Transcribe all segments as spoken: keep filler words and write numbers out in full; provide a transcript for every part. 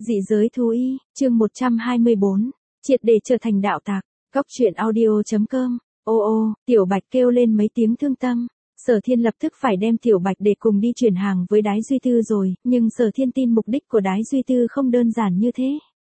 Dị giới thú y, chương một trăm hai mươi bốn, triệt để trở thành đạo tặc, góc truyện audio.com, ô ô, Tiểu Bạch kêu lên mấy tiếng thương tâm. Sở Thiên lập tức phải đem Tiểu Bạch để cùng đi chuyển hàng với Đái Duy Tư rồi, nhưng Sở Thiên tin mục đích của Đái Duy Tư không đơn giản như thế.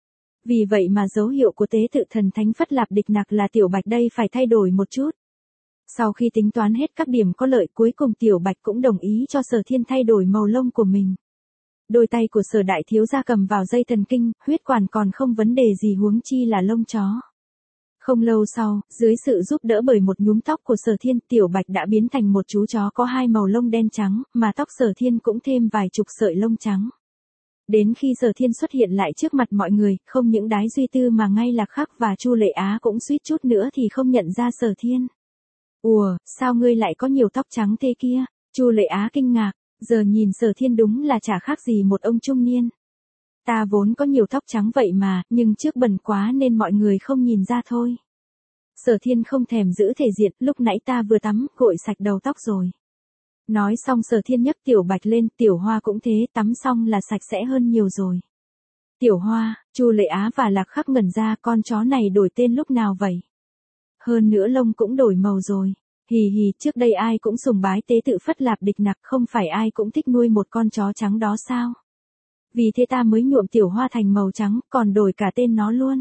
Vì vậy mà dấu hiệu của tế tự thần thánh Phất Lạp Địch Nặc là Tiểu Bạch đây phải thay đổi một chút. Sau khi tính toán hết các điểm có lợi cuối cùng Tiểu Bạch cũng đồng ý cho Sở Thiên thay đổi màu lông của mình. Đôi tay của Sở đại thiếu gia cầm vào dây thần kinh, huyết quản còn không vấn đề gì huống chi là lông chó. Không lâu sau, dưới sự giúp đỡ bởi một nhúm tóc của Sở Thiên, Tiểu Bạch đã biến thành một chú chó có hai màu lông đen trắng, mà tóc Sở Thiên cũng thêm vài chục sợi lông trắng. Đến khi Sở Thiên xuất hiện lại trước mặt mọi người, không những Đái Duy Tư mà ngay Lạc Khắc và Chu Lệ Á cũng suýt chút nữa thì không nhận ra Sở Thiên. Ủa, sao ngươi lại có nhiều tóc trắng thế kia? Chu Lệ Á kinh ngạc, giờ nhìn Sở Thiên đúng là chả khác gì một ông trung niên. Ta vốn có nhiều tóc trắng vậy mà, nhưng trước bẩn quá nên mọi người không nhìn ra thôi. Sở Thiên không thèm giữ thể diện, lúc nãy ta vừa tắm, gội sạch đầu tóc rồi. Nói xong Sở Thiên nhấc Tiểu Bạch lên, Tiểu Hoa cũng thế, tắm xong là sạch sẽ hơn nhiều rồi. Tiểu Hoa, Chu Lệ Á và Lạc Khắc ngẩn ra, con chó này đổi tên lúc nào vậy? Hơn nữa lông cũng đổi màu rồi. Hì hì, trước đây ai cũng sùng bái tế tự Phất Lạp Địch Nặc, không phải ai cũng thích nuôi một con chó trắng đó sao? Vì thế ta mới nhuộm Tiểu Hoa thành màu trắng, còn đổi cả tên nó luôn.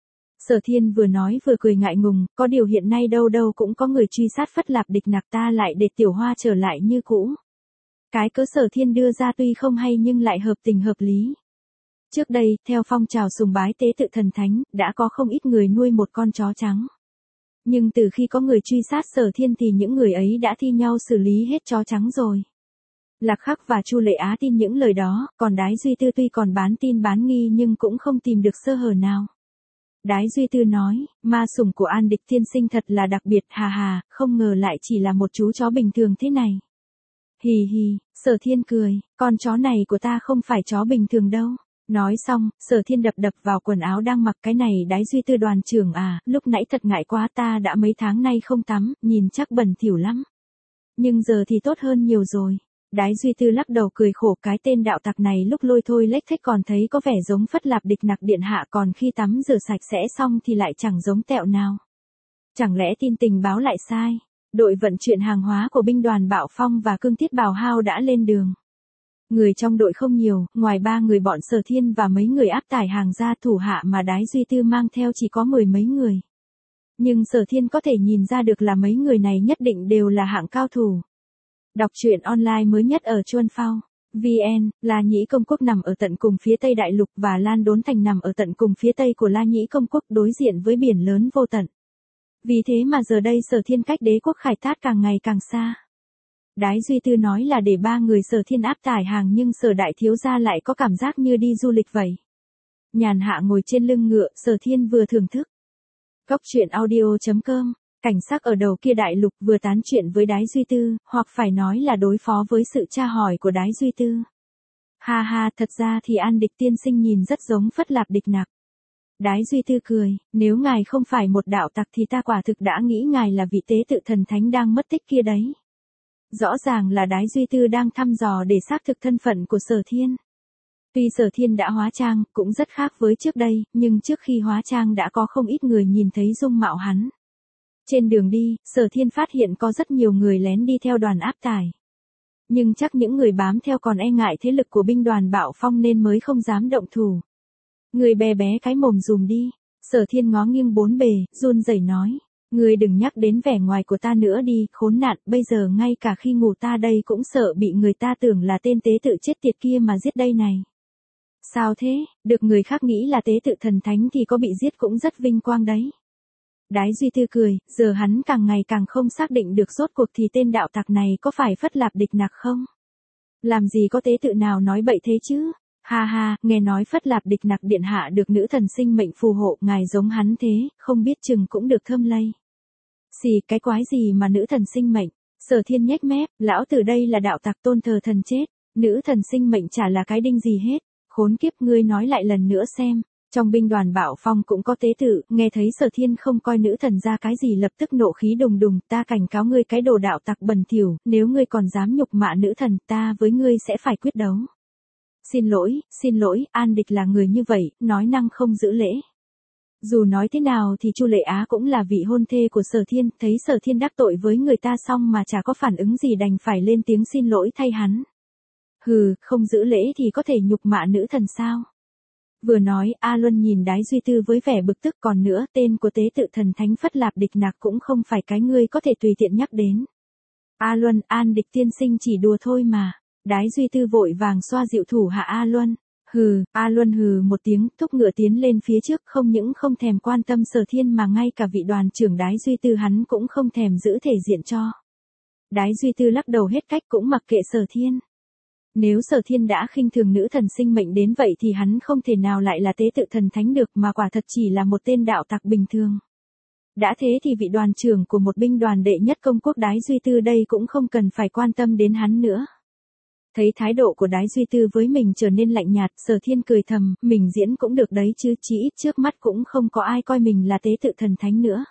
Sở Thiên vừa nói vừa cười ngại ngùng, có điều hiện nay đâu đâu cũng có người truy sát Phất Lạp Địch Nặc, ta lại để Tiểu Hoa trở lại như cũ. Cái cớ Sở Thiên đưa ra tuy không hay nhưng lại hợp tình hợp lý. Trước đây, theo phong trào sùng bái tế tự thần thánh, đã có không ít người nuôi một con chó trắng. Nhưng từ khi có người truy sát Sở Thiên thì những người ấy đã thi nhau xử lý hết chó trắng rồi. Lạc Khắc và Chu Lệ Á tin những lời đó, còn Đái Duy Tư tuy còn bán tin bán nghi nhưng cũng không tìm được sơ hở nào. Đái Duy Tư nói, ma sủng của An Địch tiên sinh thật là đặc biệt, hà hà, không ngờ lại chỉ là một chú chó bình thường thế này. Hì hì, Sở Thiên cười, con chó này của ta không phải chó bình thường đâu. Nói xong, Sở Thiên đập đập vào quần áo đang mặc, cái này Đái Duy Tư đoàn trưởng à, lúc nãy thật ngại quá, ta đã mấy tháng nay không tắm, nhìn chắc bẩn thỉu lắm. Nhưng giờ thì tốt hơn nhiều rồi. Đái Duy Tư lắc đầu cười khổ, cái tên đạo tặc này lúc lôi thôi lếch thếch còn thấy có vẻ giống Phất Lạp Địch Nặc điện hạ, còn khi tắm rửa sạch sẽ xong thì lại chẳng giống tẹo nào. Chẳng lẽ tin tình báo lại sai? Đội vận chuyển hàng hóa của binh đoàn Bạo Phong và Cương Tiết Bào Hao đã lên đường. Người trong đội không nhiều, ngoài ba người bọn Sở Thiên và mấy người áp tải hàng ra, thủ hạ mà Đái Duy Tư mang theo chỉ có mười mấy người. Nhưng Sở Thiên có thể nhìn ra được là mấy người này nhất định đều là hạng cao thủ. Đọc truyện online mới nhất ở Chuan Phao. vê en, La Nhĩ Công Quốc nằm ở tận cùng phía tây đại lục và Lan Đốn Thành nằm ở tận cùng phía tây của La Nhĩ Công Quốc, đối diện với biển lớn vô tận. Vì thế mà giờ đây Sở Thiên cách đế quốc Khải Thát càng ngày càng xa. Đái Duy Tư nói là để ba người Sở Thiên áp tải hàng nhưng Sở đại thiếu gia lại có cảm giác như đi du lịch vậy. Nhàn hạ ngồi trên lưng ngựa, Sở Thiên vừa thưởng thức. Góc truyện audio.com, cảnh sắc ở đầu kia đại lục vừa tán chuyện với Đái Duy Tư, hoặc phải nói là đối phó với sự tra hỏi của Đái Duy Tư. Ha ha, thật ra thì An Địch tiên sinh nhìn rất giống Phất Lạp Địch Nặc. Đái Duy Tư cười, nếu ngài không phải một đạo tặc thì ta quả thực đã nghĩ ngài là vị tế tự thần thánh đang mất tích kia đấy. Rõ ràng là Đái Duy Tư đang thăm dò để xác thực thân phận của Sở Thiên. Tuy Sở Thiên đã hóa trang, cũng rất khác với trước đây, nhưng trước khi hóa trang đã có không ít người nhìn thấy dung mạo hắn. Trên đường đi, Sở Thiên phát hiện có rất nhiều người lén đi theo đoàn áp tải. Nhưng chắc những người bám theo còn e ngại thế lực của binh đoàn Bạo Phong nên mới không dám động thủ. Người bé bé cái mồm dùm đi. Sở Thiên ngó nghiêng bốn bề, run rẩy nói. Người đừng nhắc đến vẻ ngoài của ta nữa đi, khốn nạn, bây giờ ngay cả khi ngủ ta đây cũng sợ bị người ta tưởng là tên tế tự chết tiệt kia mà giết đây này. Sao thế, được người khác nghĩ là tế tự thần thánh thì có bị giết cũng rất vinh quang đấy. Đái Duy Tư cười, giờ hắn càng ngày càng không xác định được rốt cuộc thì tên đạo tặc này có phải Phất Lạp Địch Nặc không? Làm gì có tế tự nào nói bậy thế chứ? Ha ha, nghe nói Phất Lạp Địch Nặc điện hạ được nữ thần sinh mệnh phù hộ, ngài giống hắn thế, không biết chừng cũng được thơm lây. Xì, cái quái gì mà nữ thần sinh mệnh? Sở Thiên nhếch mép, lão tử đây là đạo tặc tôn thờ thần chết, nữ thần sinh mệnh chả là cái đinh gì hết. Khốn kiếp, ngươi nói lại lần nữa xem. Trong binh đoàn Bạo Phong cũng có tế tự, nghe thấy Sở Thiên không coi nữ thần ra cái gì lập tức nộ khí đùng đùng, ta cảnh cáo ngươi cái đồ đạo tặc bẩn thỉu, nếu ngươi còn dám nhục mạ nữ thần, ta với ngươi sẽ phải quyết đấu. Xin lỗi, xin lỗi, An Địch là người như vậy, nói năng không giữ lễ. Dù nói thế nào thì Chu Lệ Á cũng là vị hôn thê của Sở Thiên, thấy Sở Thiên đắc tội với người ta xong mà chả có phản ứng gì đành phải lên tiếng xin lỗi thay hắn. Hừ, không giữ lễ thì có thể nhục mạ nữ thần sao? Vừa nói, A Luân nhìn Đái Duy Tư với vẻ bực tức, còn nữa, tên của tế tự thần thánh Phất Lạp Địch Nạc cũng không phải cái ngươi có thể tùy tiện nhắc đến. A Luân, An Địch tiên sinh chỉ đùa thôi mà. Đái Duy Tư vội vàng xoa dịu thủ hạ A Luân. Hừ, A Luân hừ một tiếng, thúc ngựa tiến lên phía trước, không những không thèm quan tâm Sở Thiên mà ngay cả vị đoàn trưởng Đái Duy Tư hắn cũng không thèm giữ thể diện cho. Đái Duy Tư lắc đầu hết cách cũng mặc kệ Sở Thiên. Nếu Sở Thiên đã khinh thường nữ thần sinh mệnh đến vậy thì hắn không thể nào lại là tế tự thần thánh được, mà quả thật chỉ là một tên đạo tặc bình thường. Đã thế thì vị đoàn trưởng của một binh đoàn đệ nhất công quốc Đái Duy Tư đây cũng không cần phải quan tâm đến hắn nữa. Thấy thái độ của Đái Duy Tư với mình trở nên lạnh nhạt, Sở Thiên cười thầm, mình diễn cũng được đấy chứ, chỉ ít trước mắt cũng không có ai coi mình là tế tự thần thánh nữa.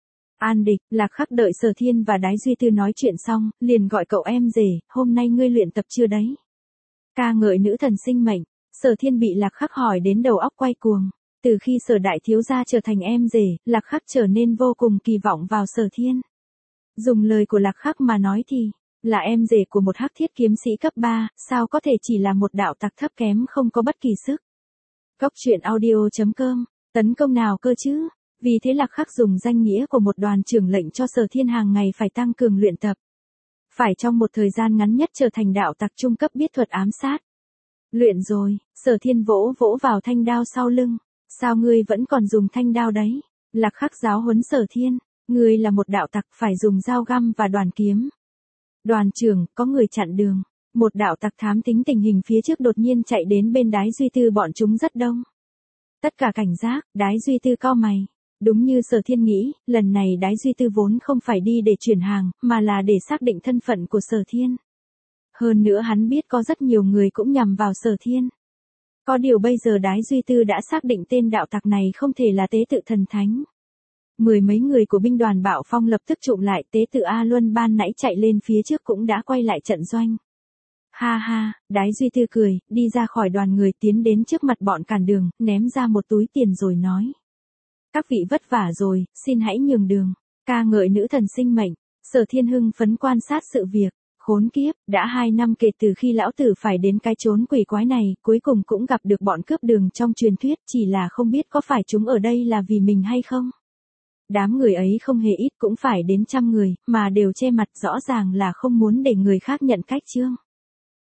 An Địch, Lạc Khắc đợi Sở Thiên và Đái Duy Tư nói chuyện xong, liền gọi cậu em rể, hôm nay ngươi luyện tập chưa đấy? Ca ngợi nữ thần sinh mệnh, Sở Thiên bị Lạc Khắc hỏi đến đầu óc quay cuồng. Từ khi Sở đại thiếu gia trở thành em rể, Lạc Khắc trở nên vô cùng kỳ vọng vào Sở Thiên. Dùng lời của Lạc Khắc mà nói thì, là em rể của một hắc thiết kiếm sĩ cấp ba, sao có thể chỉ là một đạo tặc thấp kém không có bất kỳ sức. Cốc truyện audio chấm com, tấn công nào cơ chứ? Vì thế Lạc Khắc dùng danh nghĩa của một đoàn trưởng lệnh cho Sở Thiên hàng ngày phải tăng cường luyện tập. Phải trong một thời gian ngắn nhất trở thành đạo tặc trung cấp biết thuật ám sát. Luyện rồi, Sở Thiên vỗ vỗ vào thanh đao sau lưng. Sao ngươi vẫn còn dùng thanh đao đấy? Lạc Khắc giáo huấn Sở Thiên, ngươi là một đạo tặc phải dùng dao găm và đoàn kiếm. Đoàn trưởng, có người chặn đường. Một đạo tặc thám tính tình hình phía trước đột nhiên chạy đến bên Đái Duy Tư, bọn chúng rất đông. Tất cả cảnh giác, Đái Duy Tư cau mày. Đúng như Sở Thiên nghĩ, lần này Đái Duy Tư vốn không phải đi để chuyển hàng, mà là để xác định thân phận của Sở Thiên. Hơn nữa hắn biết có rất nhiều người cũng nhằm vào Sở Thiên. Có điều bây giờ Đái Duy Tư đã xác định tên đạo tặc này không thể là tế tự thần thánh. Mười mấy người của binh đoàn Bạo Phong lập tức trụm lại, tế tự A Luân ban nãy chạy lên phía trước cũng đã quay lại trận doanh. Ha ha, Đái Duy Tư cười, đi ra khỏi đoàn người tiến đến trước mặt bọn cản đường, ném ra một túi tiền rồi nói. Các vị vất vả rồi, xin hãy nhường đường, ca ngợi nữ thần sinh mệnh. Sở Thiên hưng phấn quan sát sự việc. Khốn kiếp, đã hai năm kể từ khi lão tử phải đến cái chốn quỷ quái này, cuối cùng cũng gặp được bọn cướp đường trong truyền thuyết, chỉ là không biết có phải chúng ở đây là vì mình hay không. Đám người ấy không hề ít, cũng phải đến trăm người, mà đều che mặt, rõ ràng là không muốn để người khác nhận cách chương.